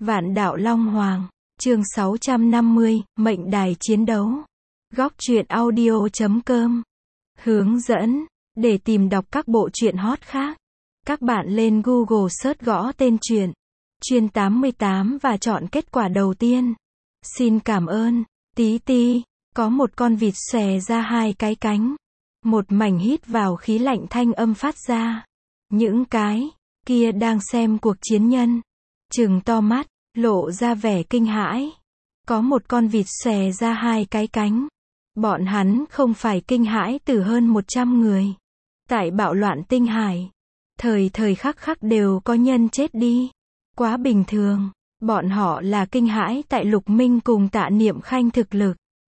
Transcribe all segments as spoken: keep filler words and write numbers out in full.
Vạn đạo Long Hoàng, chương sáu trăm năm mươi, mệnh đài chiến đấu. Góc truyện audio chấm com. Hướng dẫn, để tìm đọc các bộ truyện hot khác, các bạn lên Google search gõ tên truyện, Chuyên tám mươi tám và chọn kết quả đầu tiên. Xin cảm ơn, tí ti, có một con vịt xòe ra hai cái cánh. Một mảnh hít vào khí lạnh thanh âm phát ra. Những cái kia đang xem cuộc chiến nhân trừng to mắt, lộ ra vẻ kinh hãi. Có một con vịt xòe ra hai cái cánh. Bọn hắn không phải kinh hãi từ hơn một trăm người. Tại bạo loạn tinh hải, thời thời khắc khắc đều có nhân chết đi. Quá bình thường. Bọn họ là kinh hãi tại Lục Minh cùng Tạ Niệm Khanh thực lực.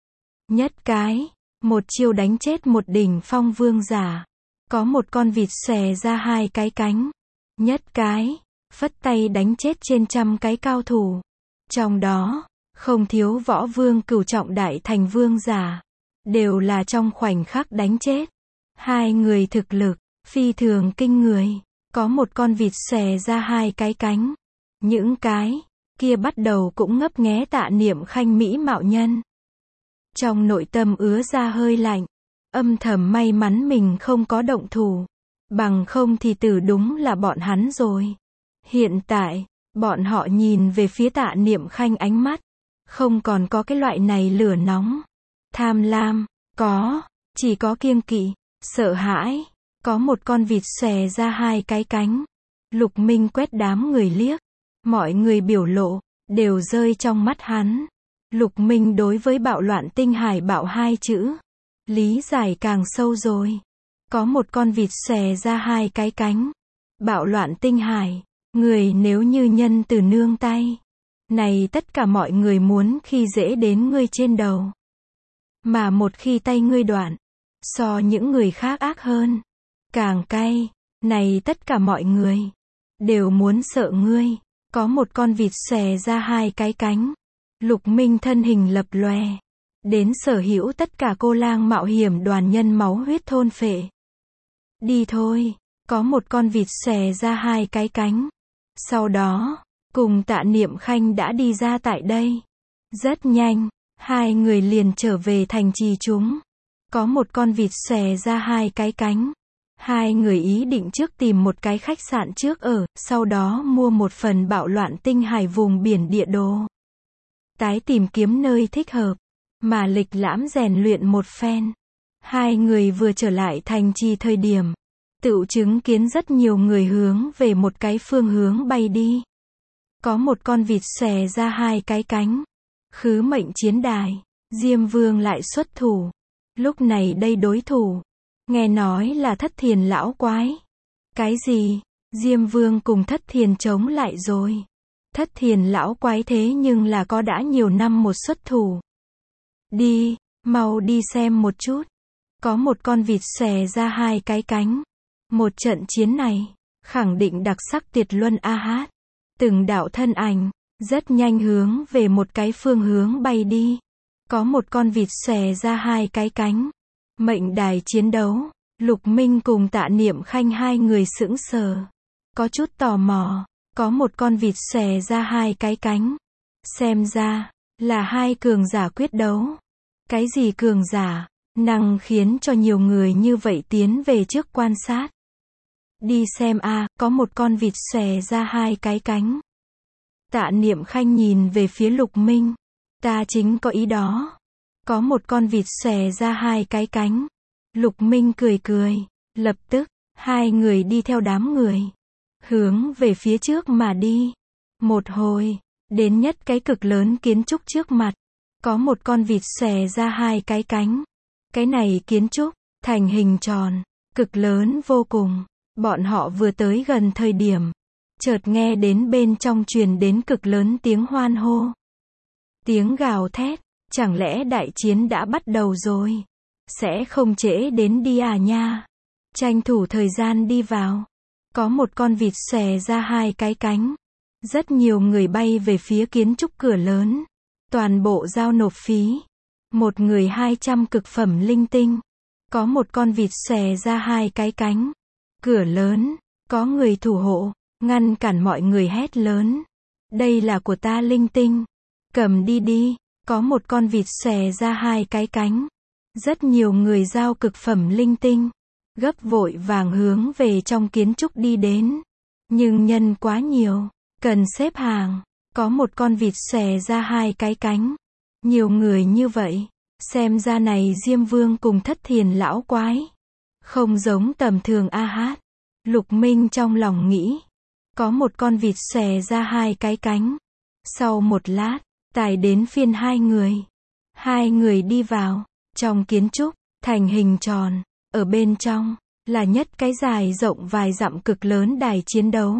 Nhất cái, một chiêu đánh chết một đỉnh phong vương giả. Có một con vịt xòe ra hai cái cánh. Nhất cái, phất tay đánh chết trên trăm cái cao thủ. Trong đó, không thiếu võ vương cửu trọng đại thành vương giả. Đều là trong khoảnh khắc đánh chết. Hai người thực lực, phi thường kinh người. Có một con vịt xòe ra hai cái cánh. Những cái kia bắt đầu cũng ngấp nghé Tạ Niệm Khanh mỹ mạo nhân. Trong nội tâm ứa ra hơi lạnh. Âm thầm may mắn mình không có động thủ. Bằng không thì tử đúng là bọn hắn rồi. Hiện tại, bọn họ nhìn về phía Tạ Niệm Khanh ánh mắt. Không còn có cái loại này lửa nóng. Tham lam, có, chỉ có kiêng kỵ, sợ hãi. Có một con vịt xòe ra hai cái cánh. Lục Minh quét đám người liếc. Mọi người biểu lộ, đều rơi trong mắt hắn. Lục Minh đối với bạo loạn tinh hải bạo hai chữ. Lý giải càng sâu rồi. Có một con vịt xòe ra hai cái cánh. Bạo loạn tinh hải, người nếu như nhân từ nương tay. Này tất cả mọi người muốn khi dễ đến ngươi trên đầu. Mà một khi tay ngươi đoạn, so những người khác ác hơn. Càng cay, này tất cả mọi người đều muốn sợ ngươi. Có một con vịt xòe ra hai cái cánh. Lục Minh thân hình lập lòe. Đến sở hữu tất cả cô lang mạo hiểm đoàn nhân máu huyết thôn phệ. Đi thôi, có một con vịt xòe ra hai cái cánh. Sau đó, cùng Tạ Niệm Khanh đã đi ra tại đây. Rất nhanh, hai người liền trở về thành trì chúng. Có một con vịt xòe ra hai cái cánh. Hai người ý định trước tìm một cái khách sạn trước ở, sau đó mua một phần bạo loạn tinh hải vùng biển địa đồ. Tái tìm kiếm nơi thích hợp, mà lịch lãm rèn luyện một phen. Hai người vừa trở lại thành trì thời điểm, tựu chứng kiến rất nhiều người hướng về một cái phương hướng bay đi. Có một con vịt xòe ra hai cái cánh. Khứ mệnh chiến đài, Diêm Vương lại xuất thủ. Lúc này đây đối thủ, nghe nói là Thất Thiền lão quái. Cái gì? Diêm Vương cùng Thất Thiền chống lại rồi. Thất Thiền lão quái thế nhưng là có đã nhiều năm một xuất thủ. Đi, mau đi xem một chút. Có một con vịt xòe ra hai cái cánh. Một trận chiến này, khẳng định đặc sắc tuyệt luân a hát. Từng đạo thân ảnh, rất nhanh hướng về một cái phương hướng bay đi. Có một con vịt xòe ra hai cái cánh. Mệnh đài chiến đấu, Lục Minh cùng Tạ Niệm Khanh hai người sững sờ. Có chút tò mò, có một con vịt xòe ra hai cái cánh. Xem ra, là hai cường giả quyết đấu. Cái gì cường giả, năng khiến cho nhiều người như vậy tiến về trước quan sát. Đi xem a, à, có một con vịt xòe ra hai cái cánh. Tạ Niệm Khanh nhìn về phía Lục Minh. Ta chính có ý đó. Có một con vịt xòe ra hai cái cánh. Lục Minh cười cười. Lập tức, hai người đi theo đám người. Hướng về phía trước mà đi. Một hồi, đến nhất cái cực lớn kiến trúc trước mặt. Có một con vịt xòe ra hai cái cánh. Cái này kiến trúc, thành hình tròn, cực lớn vô cùng. Bọn họ vừa tới gần thời điểm. Chợt nghe đến bên trong truyền đến cực lớn tiếng hoan hô. Tiếng gào thét. Chẳng lẽ đại chiến đã bắt đầu rồi? Sẽ không trễ đến đi à nha? Tranh thủ thời gian đi vào. Có một con vịt xòe ra hai cái cánh. Rất nhiều người bay về phía kiến trúc cửa lớn. Toàn bộ giao nộp phí. Một người hai trăm cực phẩm linh tinh. Có một con vịt xòe ra hai cái cánh. Cửa lớn, có người thủ hộ, ngăn cản mọi người hét lớn. Đây là của ta linh tinh. Cầm đi đi. Có một con vịt xòe ra hai cái cánh. Rất nhiều người giao cực phẩm linh tinh. Gấp vội vàng hướng về trong kiến trúc đi đến. Nhưng nhân quá nhiều. Cần xếp hàng. Có một con vịt xòe ra hai cái cánh. Nhiều người như vậy. Xem ra này Diêm Vương cùng Thất Thiền lão quái. Không giống tầm thường a hát. Lục Minh trong lòng nghĩ. Có một con vịt xòe ra hai cái cánh. Sau một lát, tài đến phiên hai người. Hai người đi vào. Trong kiến trúc, thành hình tròn. Ở bên trong, là nhất cái dài rộng vài dặm cực lớn đài chiến đấu.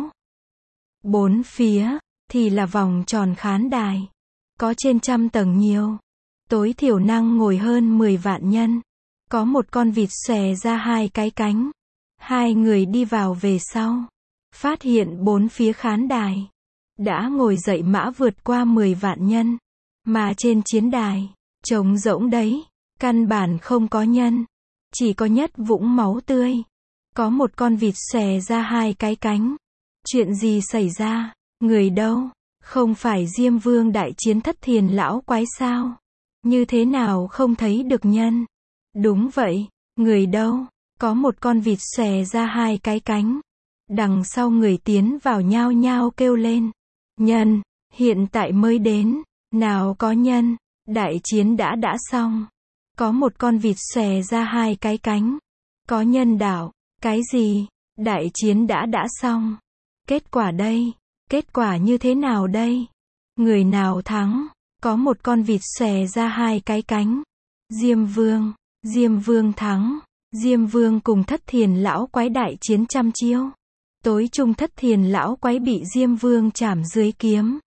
Bốn phía, thì là vòng tròn khán đài. Có trên trăm tầng nhiều. Tối thiểu năng ngồi hơn mười vạn nhân. Có một con vịt xòe ra hai cái cánh. Hai người đi vào về sau. Phát hiện bốn phía khán đài. Đã ngồi dậy mã vượt qua mười vạn nhân. Mà trên chiến đài, trống rỗng đấy. Căn bản không có nhân. Chỉ có nhất vũng máu tươi. Có một con vịt xòe ra hai cái cánh. Chuyện gì xảy ra? Người đâu? Không phải Diêm Vương đại chiến Thất Thiền lão quái sao? Như thế nào không thấy được nhân? Đúng vậy. Người đâu? Có một con vịt xòe ra hai cái cánh. Đằng sau người tiến vào nhao nhao kêu lên. Nhân, hiện tại mới đến. Nào có nhân, đại chiến đã đã xong. Có một con vịt xòe ra hai cái cánh. Có nhân đảo. Cái gì? Đại chiến đã đã xong. Kết quả đây. Kết quả như thế nào đây? Người nào thắng? Có một con vịt xòe ra hai cái cánh. Diêm Vương. Diêm Vương thắng. Diêm Vương cùng Thất Thiền lão quái đại chiến trăm chiêu. Tối trung Thất Thiền lão quái bị Diêm Vương chảm dưới kiếm.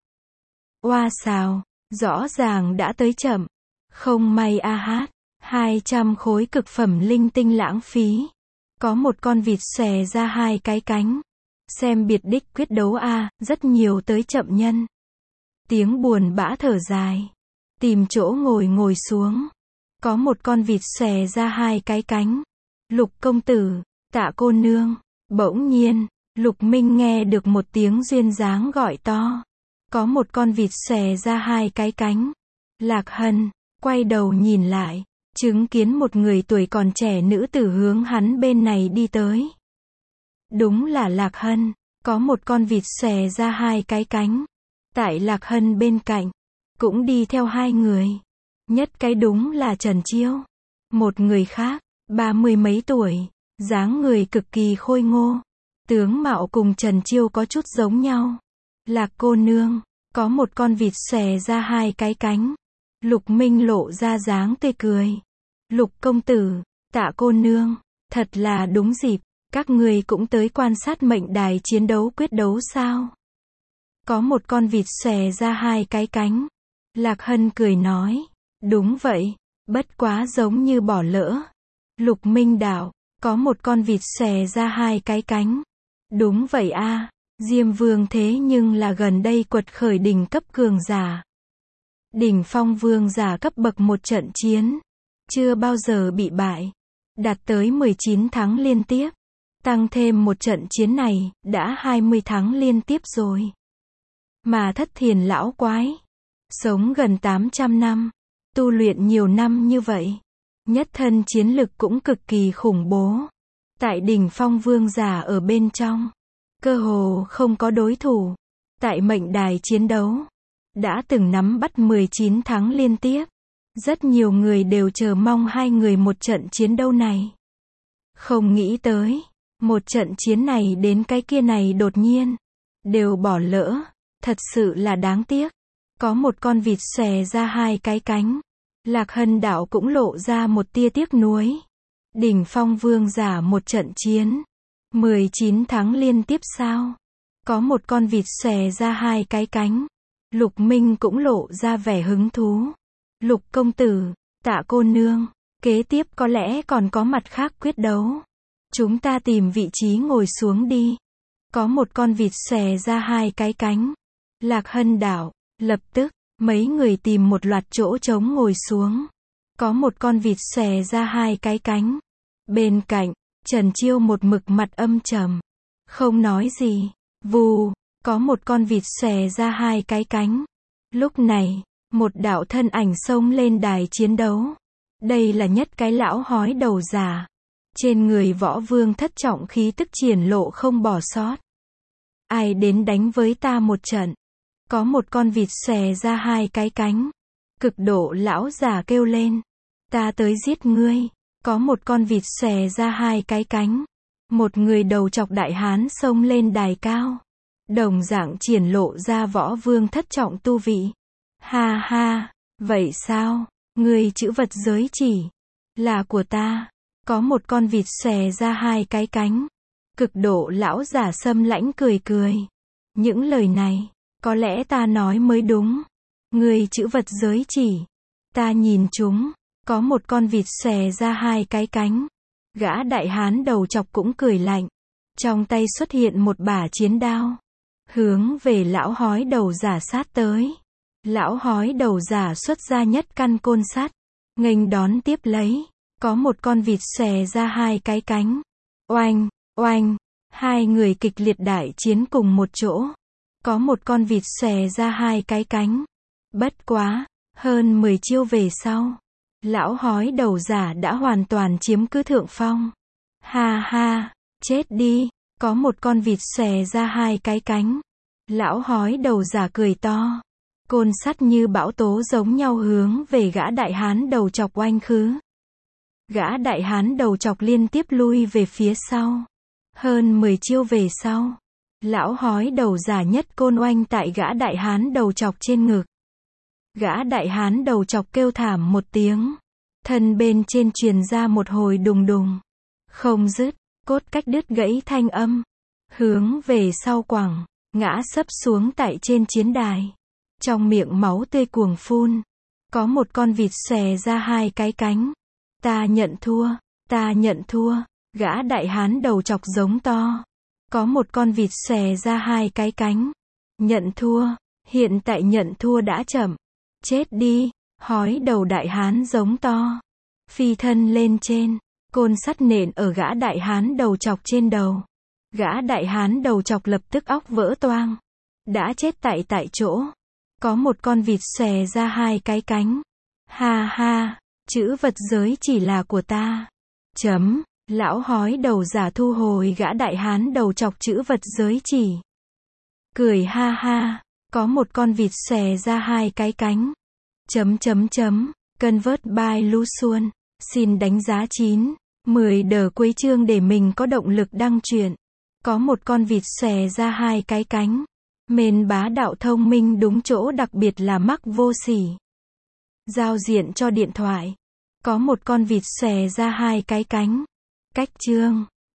Oa xào. Rõ ràng đã tới chậm. Không may a hát. hai trăm khối cực phẩm linh tinh lãng phí. Có một con vịt xòe ra hai cái cánh. Xem biệt đích quyết đấu a, rất nhiều tới chậm nhân. Tiếng buồn bã thở dài. Tìm chỗ ngồi ngồi xuống. Có một con vịt xòe ra hai cái cánh. Lục công tử, Tạ cô nương. Bỗng nhiên, Lục Minh nghe được một tiếng duyên dáng gọi to. Có một con vịt xòe ra hai cái cánh. Lạc Hân, quay đầu nhìn lại. Chứng kiến một người tuổi còn trẻ nữ tử hướng hắn bên này đi tới. Đúng là Lạc Hân. Có một con vịt xòe ra hai cái cánh. Tại Lạc Hân bên cạnh. Cũng đi theo hai người. Nhất cái đúng là Trần Chiêu. Một người khác, ba mươi mấy tuổi. Dáng người cực kỳ khôi ngô. Tướng mạo cùng Trần Chiêu có chút giống nhau. Lạc cô nương. Có một con vịt xòe ra hai cái cánh. Lục Minh lộ ra dáng tươi cười. Lục công tử, Tạ cô nương. Thật là đúng dịp. Các người cũng tới quan sát mệnh đài chiến đấu quyết đấu sao? Có một con vịt xòe ra hai cái cánh. Lạc Hân cười nói. Đúng vậy. Bất quá giống như bỏ lỡ. Lục Minh đạo. Có một con vịt xòe ra hai cái cánh. Đúng vậy a. Diêm Vương thế nhưng là gần đây quật khởi đỉnh cấp cường giả. Đỉnh phong vương giả cấp bậc một trận chiến. Chưa bao giờ bị bại. Đạt tới mười chín thắng liên tiếp. Tăng thêm một trận chiến này, đã hai mươi thắng liên tiếp rồi. Mà Thất Thiền lão quái. Sống gần tám trăm năm. Tu luyện nhiều năm như vậy. Nhất thân chiến lực cũng cực kỳ khủng bố. Tại đỉnh phong vương giả ở bên trong. Cơ hồ không có đối thủ. Tại mệnh đài chiến đấu. Đã từng nắm bắt mười chín thắng liên tiếp. Rất nhiều người đều chờ mong hai người một trận chiến đấu này. Không nghĩ tới. Một trận chiến này đến cái kia này đột nhiên. Đều bỏ lỡ. Thật sự là đáng tiếc. Có một con vịt xòe ra hai cái cánh. Lạc Hân đạo cũng lộ ra một tia tiếc nuối. Đỉnh phong vương giả một trận chiến. mười chín thắng liên tiếp sao? Có một con vịt xòe ra hai cái cánh. Lục Minh cũng lộ ra vẻ hứng thú. Lục công tử, Tạ cô nương. Kế tiếp có lẽ còn có mặt khác quyết đấu. Chúng ta tìm vị trí ngồi xuống đi. Có một con vịt xòe ra hai cái cánh. Lạc Hân đảo. Lập tức, mấy người tìm một loạt chỗ trống ngồi xuống. Có một con vịt xòe ra hai cái cánh. Bên cạnh, Trần Chiêu một mực mặt âm trầm. Không nói gì. Vù, Có một con vịt xòe ra hai cái cánh. Lúc này, một đạo thân ảnh xông lên đài chiến đấu. Đây là Nhất cái lão hói đầu giả. Trên người Võ Vương Thất Trọng khí tức triển lộ không bỏ sót. Ai đến đánh với ta một trận? Có một con vịt xòe ra hai cái cánh. Cực độ lão giả kêu lên. Ta tới giết ngươi. Có một con vịt xòe ra hai cái cánh. Một người đầu chọc đại hán xông lên đài cao. Đồng dạng triển lộ ra Võ Vương Thất Trọng tu vị. Ha ha, vậy sao? Ngươi chữ vật giới chỉ là của ta. Có một con vịt xòe ra hai cái cánh. Cực độ lão giả xâm lãnh cười cười. Những lời này, có lẽ ta nói mới đúng. Ngươi chữ vật giới chỉ. Ta nhìn chúng. Có một con vịt xòe ra hai cái cánh. Gã đại hán đầu chọc cũng cười lạnh. Trong tay xuất hiện một bả chiến đao. Hướng về lão hói đầu giả sát tới. Lão hói đầu giả xuất ra nhất căn côn sắt. Nghênh đón tiếp lấy. Có một con vịt xòe ra hai cái cánh. Oanh, oanh. Hai người kịch liệt đại chiến cùng một chỗ. Có một con vịt xòe ra hai cái cánh. Bất quá, hơn mười chiêu về sau. Lão hói đầu giả đã hoàn toàn chiếm cứ thượng phong. Ha ha, chết đi. Có một con vịt xòe ra hai cái cánh. Lão hói đầu giả cười to. Côn sắt như bão tố giống nhau hướng về gã đại hán đầu chọc oanh khứ. Gã đại hán đầu chọc liên tiếp lui về phía sau. Hơn mười chiêu về sau. Lão hói đầu giả nhất côn oanh tại gã đại hán đầu chọc trên ngực. Gã đại hán đầu chọc kêu thảm một tiếng. Thân bên trên truyền ra một hồi đùng đùng. Không dứt, cốt cách đứt gãy thanh âm. Hướng về sau quẳng, ngã sấp xuống tại trên chiến đài. Trong miệng máu tươi cuồng phun. Có một con vịt xòe ra hai cái cánh. Ta nhận thua, ta nhận thua. Gã đại hán đầu chọc giống to. Có một con vịt xòe ra hai cái cánh. Nhận thua, hiện tại nhận thua đã chậm. Chết đi, hói đầu đại hán giống to. Phi thân lên trên, côn sắt nện ở gã đại hán đầu chọc trên đầu. Gã đại hán đầu chọc lập tức óc vỡ toang. Đã chết tại tại chỗ. Có một con vịt xòe ra hai cái cánh. Ha ha, chữ vật giới chỉ là của ta. Chấm, lão hói đầu giả thu hồi gã đại hán đầu chọc chữ vật giới chỉ. Cười ha ha, có một con vịt xòe ra hai cái cánh. Chấm chấm chấm, Convert by Luxuan, xin đánh giá chín, mười đờ cuối chương để mình có động lực đăng truyện. Có một con vịt xòe ra hai cái cánh. Mền bá đạo thông minh đúng chỗ đặc biệt là mắc vô sỉ. Giao diện cho điện thoại. Có một con vịt xòe ra hai cái cánh. Cách chương.